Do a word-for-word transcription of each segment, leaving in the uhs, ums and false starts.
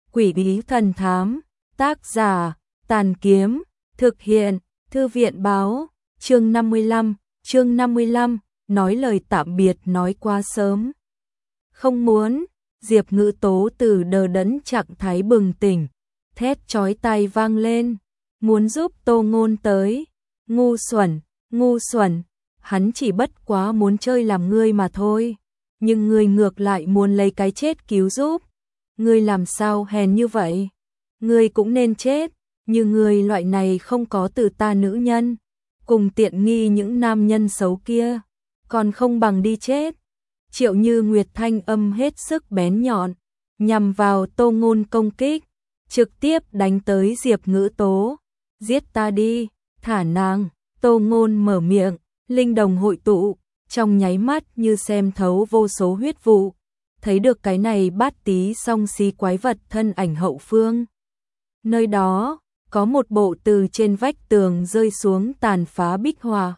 Quỷ bí thần thám, tác giả, Tàn Kiếm, thực hiện, Thư viện báo, chương năm mươi lăm, chương năm mươi lăm, nói lời tạm biệt nói quá sớm. Không muốn, Diệp Ngữ Tố từ đờ đẫn trạng thái bừng tỉnh, thét chói tai vang lên, muốn giúp Tô Ngôn tới, ngu xuẩn, ngu xuẩn, hắn chỉ bất quá muốn chơi làm ngươi mà thôi, nhưng ngươi ngược lại muốn lấy cái chết cứu giúp. Ngươi làm sao hèn như vậy? Ngươi cũng nên chết, như ngươi loại này không có từ ta nữ nhân, cùng tiện nghi những nam nhân xấu kia, còn không bằng đi chết. Triệu Như Nguyệt thanh âm hết sức bén nhọn, nhằm vào Tô Ngôn công kích, trực tiếp đánh tới Diệp Ngữ Tố. Giết ta đi, thả nàng. Tô Ngôn mở miệng, linh đồng hội tụ, trong nháy mắt như xem thấu vô số huyết vụ. Thấy được cái này bát tí song xí quái vật thân ảnh hậu phương. Nơi đó, có một bộ từ trên vách tường rơi xuống tàn phá bích họa.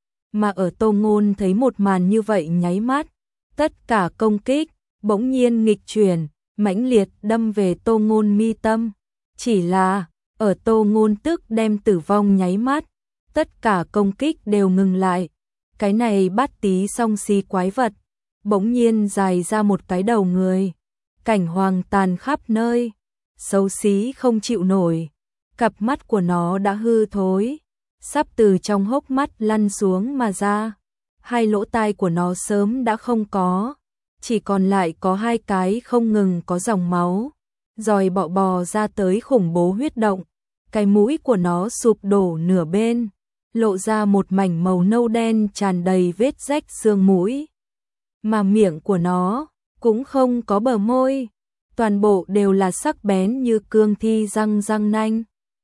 Mà ở Tô Ngôn thấy một màn như vậy nháy mắt, tất cả công kích, bỗng nhiên nghịch chuyển, mãnh liệt đâm về Tô Ngôn mi tâm. Chỉ là, ở Tô Ngôn tức đem tử vong nháy mắt, tất cả công kích đều ngừng lại. Cái này bát tí song xí quái vật, bỗng nhiên dài ra một cái đầu người, cảnh hoàng tàn khắp nơi, xấu xí không chịu nổi, cặp mắt của nó đã hư thối, sắp từ trong hốc mắt lăn xuống mà ra, hai lỗ tai của nó sớm đã không có, chỉ còn lại có hai cái không ngừng có dòng máu, dòi bọ bò ra tới khủng bố huyết động, cái mũi của nó sụp đổ nửa bên, lộ ra một mảnh màu nâu đen tràn đầy vết rách xương mũi. Mà miệng của nó cũng không có bờ môi, toàn bộ đều là sắc bén như cương thi răng răng nanh.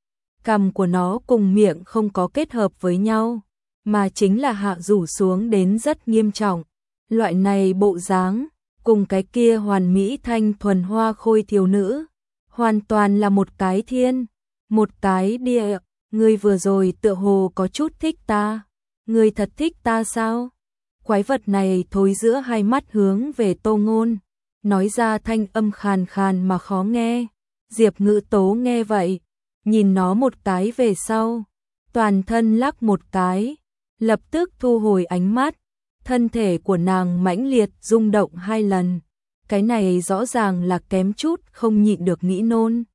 Cằm của nó cùng miệng không có kết hợp với nhau, mà chính là hạ rủ xuống đến rất nghiêm trọng. Loại này bộ dáng, cùng cái kia hoàn mỹ thanh thuần hoa khôi thiếu nữ, hoàn toàn là một cái thiên, một cái địa. Ngươi vừa rồi tựa hồ có chút thích ta, ngươi thật thích ta sao? Quái vật này thối giữa hai mắt hướng về Tô Ngôn, nói ra thanh âm khàn khàn mà khó nghe. Diệp Ngữ Tố nghe vậy, nhìn nó một cái về sau, toàn thân lắc một cái, lập tức thu hồi ánh mắt, thân thể của nàng mãnh liệt rung động hai lần. Cái này rõ ràng là kém chút không nhịn được nghĩ nôn.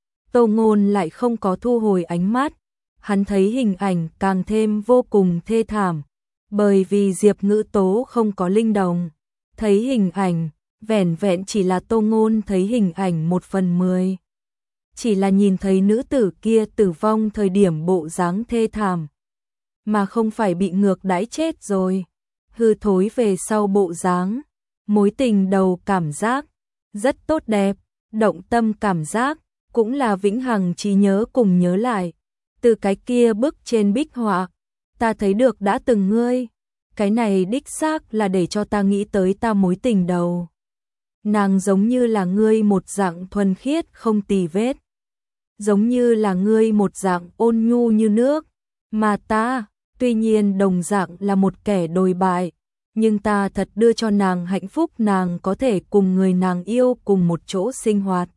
Tô Ngôn lại không có thu hồi ánh mắt, hắn thấy hình ảnh càng thêm vô cùng thê thảm. Bởi vì Diệp Ngữ Tố không có linh đồng, thấy hình ảnh, vẻn vẹn chỉ là Tô Ngôn thấy hình ảnh một phần mười. Chỉ là nhìn thấy nữ tử kia tử vong thời điểm bộ dáng thê thảm, mà không phải bị ngược đãi chết rồi, hư thối về sau bộ dáng, mối tình đầu cảm giác, rất tốt đẹp, động tâm cảm giác, cũng là vĩnh hằng trí nhớ cùng nhớ lại. Từ cái kia bức trên bích họa, ta thấy được đã từng ngươi, cái này đích xác là để cho ta nghĩ tới ta mối tình đầu. Nàng giống như là ngươi một dạng thuần khiết không tì vết, giống như là ngươi một dạng ôn nhu như nước, mà ta, tuy nhiên đồng dạng là một kẻ đồi bại, nhưng ta thật đưa cho nàng hạnh phúc, nàng có thể cùng người nàng yêu cùng một chỗ sinh hoạt.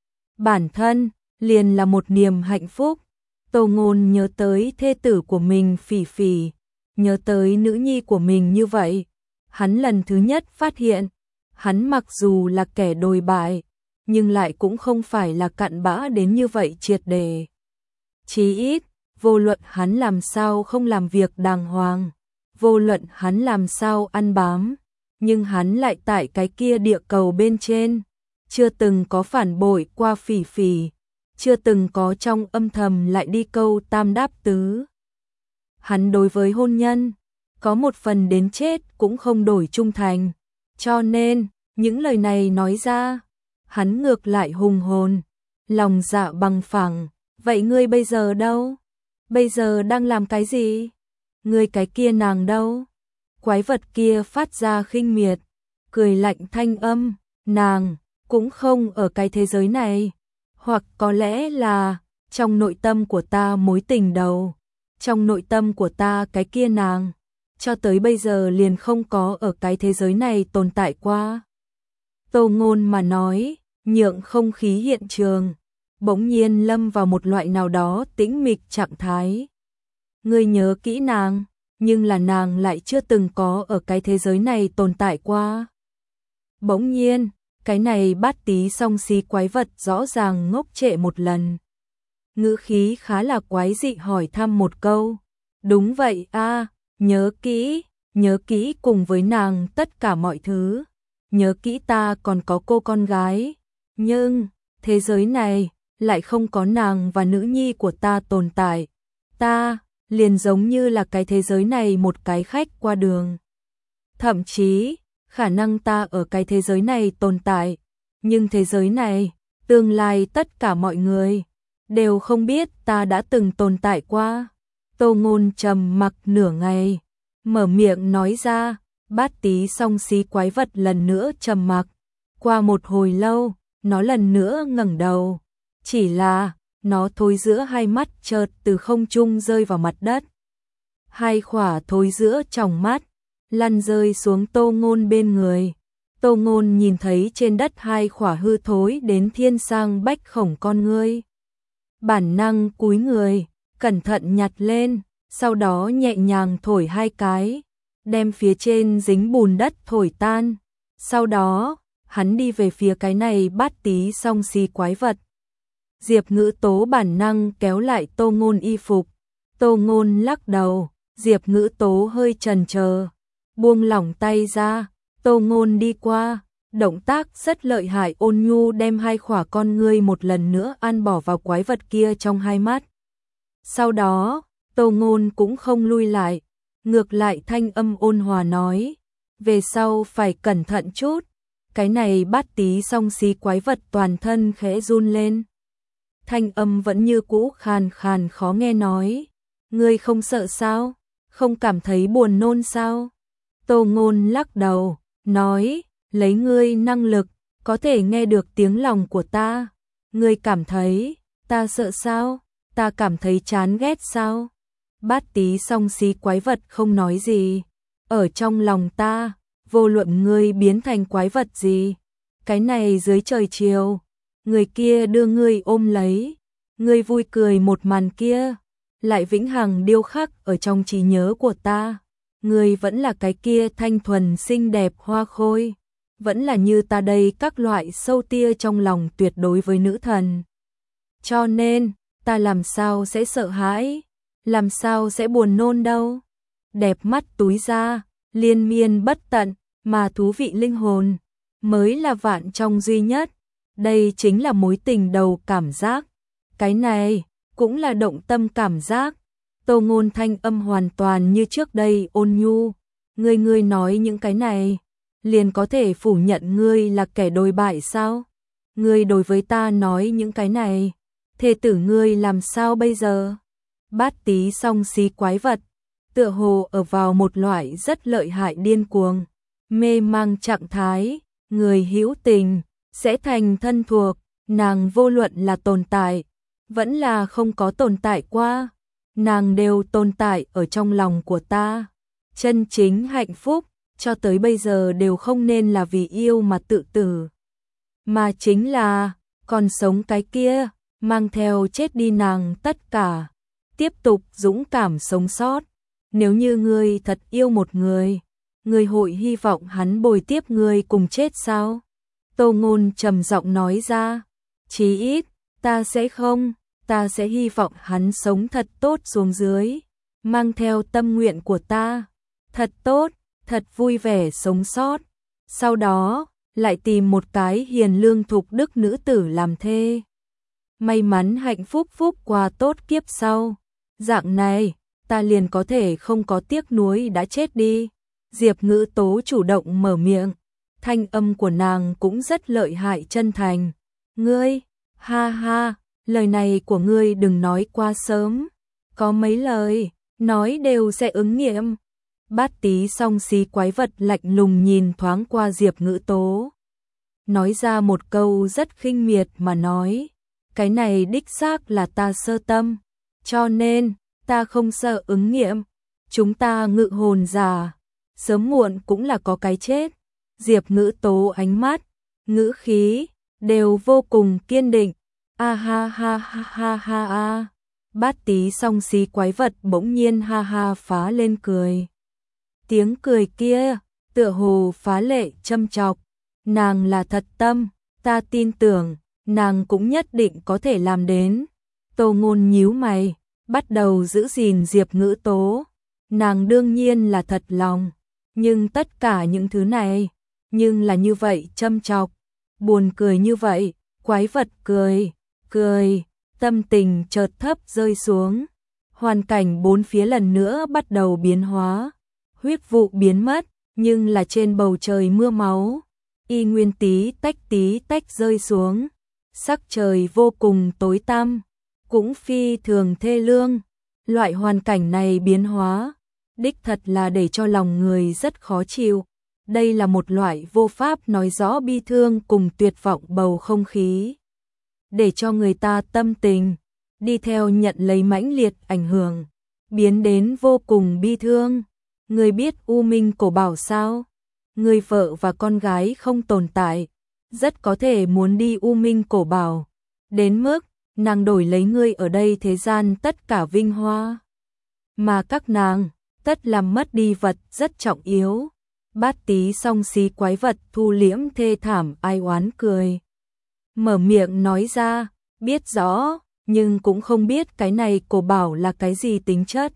Bản thân, liền là một niềm hạnh phúc. Tô Ngôn nhớ tới thê tử của mình Phỉ Phỉ, nhớ tới nữ nhi của mình như vậy. Hắn lần thứ nhất phát hiện, hắn mặc dù là kẻ đồi bại, nhưng lại cũng không phải là cặn bã đến như vậy triệt để. Chí ít, vô luận hắn làm sao không làm việc đàng hoàng, vô luận hắn làm sao ăn bám, nhưng hắn lại tại cái kia địa cầu bên trên, chưa từng có phản bội qua Phỉ Phỉ. Chưa từng có trong âm thầm lại đi câu tam đáp tứ. Hắn đối với hôn nhân, có một phần đến chết cũng không đổi trung thành. Cho nên, những lời này nói ra, hắn ngược lại hùng hồn, lòng dạ bằng phẳng. Vậy ngươi bây giờ đâu? Bây giờ đang làm cái gì? Ngươi cái kia nàng đâu? Quái vật kia phát ra khinh miệt, cười lạnh thanh âm, nàng cũng không ở cái thế giới này. Hoặc có lẽ là, trong nội tâm của ta mối tình đầu, trong nội tâm của ta cái kia nàng, cho tới bây giờ liền không có ở cái thế giới này tồn tại qua. Tô Ngôn mà nói, nhượng không khí hiện trường bỗng nhiên lâm vào một loại nào đó tĩnh mịch trạng thái. Ngươi nhớ kỹ nàng, nhưng là nàng lại chưa từng có ở cái thế giới này tồn tại qua. Bỗng nhiên, cái này bát tí song xí quái vật rõ ràng ngốc trệ một lần. Ngữ khí khá là quái dị hỏi thăm một câu. Đúng vậy a, nhớ kỹ, nhớ kỹ cùng với nàng tất cả mọi thứ. Nhớ kỹ ta còn có cô con gái. Nhưng, thế giới này, lại không có nàng và nữ nhi của ta tồn tại. Ta, liền giống như là cái thế giới này một cái khách qua đường. Thậm chí, khả năng ta ở cái thế giới này tồn tại. Nhưng thế giới này, tương lai tất cả mọi người đều không biết ta đã từng tồn tại qua. Tô Ngôn trầm mặc nửa ngày, mở miệng nói ra, bát tí song xí quái vật lần nữa trầm mặc. Qua một hồi lâu, nó lần nữa ngẩng đầu. Chỉ là, nó thối giữa hai mắt chợt từ không trung rơi vào mặt đất. Hai khỏa thối giữa tròng mắt, lăn rơi xuống Tô Ngôn bên người. Tô Ngôn nhìn thấy trên đất hai khỏa hư thối đến thiên sang bách khổng con ngươi. Bản năng cúi người, cẩn thận nhặt lên, sau đó nhẹ nhàng thổi hai cái, đem phía trên dính bùn đất thổi tan. Sau đó, hắn đi về phía cái này bát tí song xí quái vật. Diệp Ngữ Tố bản năng kéo lại Tô Ngôn y phục. Tô Ngôn lắc đầu, Diệp Ngữ Tố hơi chần chờ, buông lỏng tay ra. Tô Ngôn đi qua, động tác rất lợi hại ôn nhu đem hai khỏa con ngươi một lần nữa ăn bỏ vào quái vật kia trong hai mắt. Sau đó, Tô Ngôn cũng không lui lại, ngược lại thanh âm ôn hòa nói, về sau phải cẩn thận chút. Cái này bát tí song xí quái vật toàn thân khẽ run lên. Thanh âm vẫn như cũ khàn khàn khó nghe nói, ngươi không sợ sao, không cảm thấy buồn nôn sao? Tô Ngôn lắc đầu, nói, lấy ngươi năng lực, có thể nghe được tiếng lòng của ta. Ngươi cảm thấy, ta sợ sao? Ta cảm thấy chán ghét sao? Bát tí song xí quái vật không nói gì. Ở trong lòng ta, vô luận ngươi biến thành quái vật gì, cái này dưới trời chiều, người kia đưa ngươi ôm lấy, ngươi vui cười một màn kia, lại vĩnh hằng điêu khắc ở trong trí nhớ của ta. Ngươi vẫn là cái kia thanh thuần xinh đẹp hoa khôi, vẫn là như ta đây các loại sâu tia trong lòng tuyệt đối với nữ thần. Cho nên, ta làm sao sẽ sợ hãi, làm sao sẽ buồn nôn đâu. Đẹp mắt túi ra, liên miên bất tận, mà thú vị linh hồn, mới là vạn trong duy nhất. Đây chính là mối tình đầu cảm giác. Cái này, cũng là động tâm cảm giác. Tô Ngôn thanh âm hoàn toàn như trước đây ôn nhu. Ngươi ngươi nói những cái này, liền có thể phủ nhận ngươi là kẻ đồi bại sao? Ngươi đối với ta nói những cái này, thê tử ngươi làm sao bây giờ? Bát tí song xí quái vật, tựa hồ ở vào một loại rất lợi hại điên cuồng, mê mang trạng thái, người hữu tình, sẽ thành thân thuộc, nàng vô luận là tồn tại, vẫn là không có tồn tại qua. Nàng đều tồn tại ở trong lòng của ta. Chân chính hạnh phúc, cho tới bây giờ đều không nên là vì yêu mà tự tử. Mà chính là, còn sống cái kia, mang theo chết đi nàng tất cả. Tiếp tục dũng cảm sống sót. Nếu như ngươi thật yêu một người, ngươi hội hy vọng hắn bồi tiếp ngươi cùng chết sao? Tô Ngôn trầm giọng nói ra. Chí ít, ta sẽ không. Ta sẽ hy vọng hắn sống thật tốt xuống dưới, mang theo tâm nguyện của ta, thật tốt, thật vui vẻ sống sót. Sau đó, lại tìm một cái hiền lương thục đức nữ tử làm thê. May mắn hạnh phúc phúc qua tốt kiếp sau. Dạng này, ta liền có thể không có tiếc nuối đã chết đi. Diệp Ngữ Tố chủ động mở miệng, thanh âm của nàng cũng rất lợi hại chân thành. Ngươi, ha ha. Lời này của ngươi đừng nói quá sớm, có mấy lời, nói đều sẽ ứng nghiệm. Bát tí song xí quái vật lạnh lùng nhìn thoáng qua Diệp Ngữ Tố. Nói ra một câu rất khinh miệt mà nói, cái này đích xác là ta sơ tâm, cho nên, ta không sợ ứng nghiệm. Chúng ta ngự hồn giả, sớm muộn cũng là có cái chết. Diệp Ngữ Tố ánh mắt, ngữ khí, đều vô cùng kiên định. A ha ha ha ha ha ha. Bát tí song xí quái vật bỗng nhiên ha ha phá lên cười. Tiếng cười kia, tựa hồ phá lệ châm chọc. Nàng là thật tâm, ta tin tưởng, nàng cũng nhất định có thể làm đến. Tô Ngôn nhíu mày, bắt đầu giữ gìn Diệp Ngữ Tố. Nàng đương nhiên là thật lòng, nhưng tất cả những thứ này, nhưng là như vậy châm chọc, buồn cười như vậy, quái vật cười, cười, tâm tình chợt thấp rơi xuống. Hoàn cảnh bốn phía lần nữa bắt đầu biến hóa, huyết vụ biến mất, nhưng là trên bầu trời mưa máu, y nguyên tí tách tí tách rơi xuống, sắc trời vô cùng tối tăm, cũng phi thường thê lương. Loại hoàn cảnh này biến hóa, đích thật là để cho lòng người rất khó chịu. Đây là một loại vô pháp nói rõ bi thương cùng tuyệt vọng bầu không khí, để cho người ta tâm tình đi theo nhận lấy mãnh liệt ảnh hưởng, biến đến vô cùng bi thương. Người biết U Minh Cổ Bảo sao? Người vợ và con gái không tồn tại, rất có thể muốn đi U Minh Cổ Bảo, đến mức nàng đổi lấy ngươi ở đây thế gian tất cả vinh hoa, mà các nàng tất làm mất đi vật rất trọng yếu. Bát tí song xí quái vật thu liễm thê thảm ai oán cười, mở miệng nói ra, biết rõ, nhưng cũng không biết cái này cổ bảo là cái gì tính chất.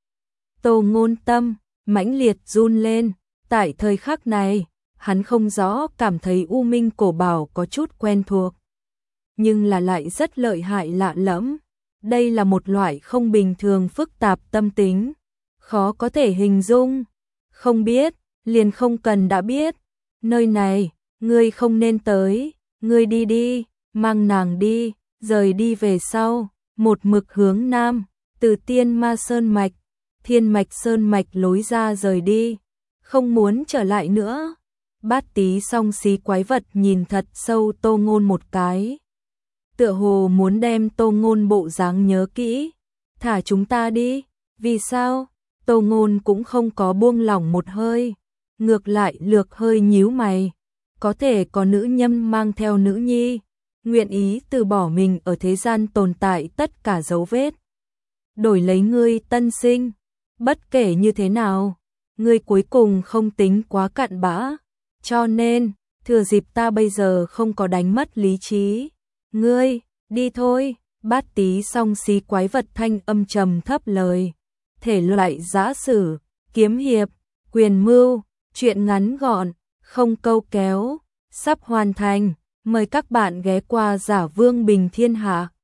Tô Ngôn tâm mãnh liệt run lên, tại thời khắc này, hắn không rõ cảm thấy U Minh Cổ Bảo có chút quen thuộc, nhưng là lại rất lợi hại lạ lẫm. Đây là một loại không bình thường phức tạp tâm tính, khó có thể hình dung. Không biết, liền không cần đã biết. Nơi này, ngươi không nên tới, ngươi đi đi, mang nàng đi, rời đi về sau, một mực hướng nam, từ Tiên Ma Sơn Mạch, Thiên Mạch Sơn Mạch lối ra rời đi, không muốn trở lại nữa. Bát tí song xí quái vật nhìn thật sâu Tô Ngôn một cái, tựa hồ muốn đem Tô Ngôn bộ dáng nhớ kỹ. Thả chúng ta đi. Vì sao? Tô Ngôn cũng không có buông lỏng một hơi, ngược lại lược hơi nhíu mày. Có thể có nữ nhân mang theo nữ nhi, nguyện ý từ bỏ mình ở thế gian tồn tại tất cả dấu vết, đổi lấy ngươi tân sinh. Bất kể như thế nào, ngươi cuối cùng không tính quá cặn bã, cho nên thừa dịp ta bây giờ không có đánh mất lý trí, ngươi đi thôi. Bát tí song xí quái vật thanh âm trầm thấp lời, thể loại giã sử, kiếm hiệp, quyền mưu, truyện ngắn gọn, không câu kéo, sắp hoàn thành. Mời các bạn ghé qua Giả Vương Bình Thiên Hạ.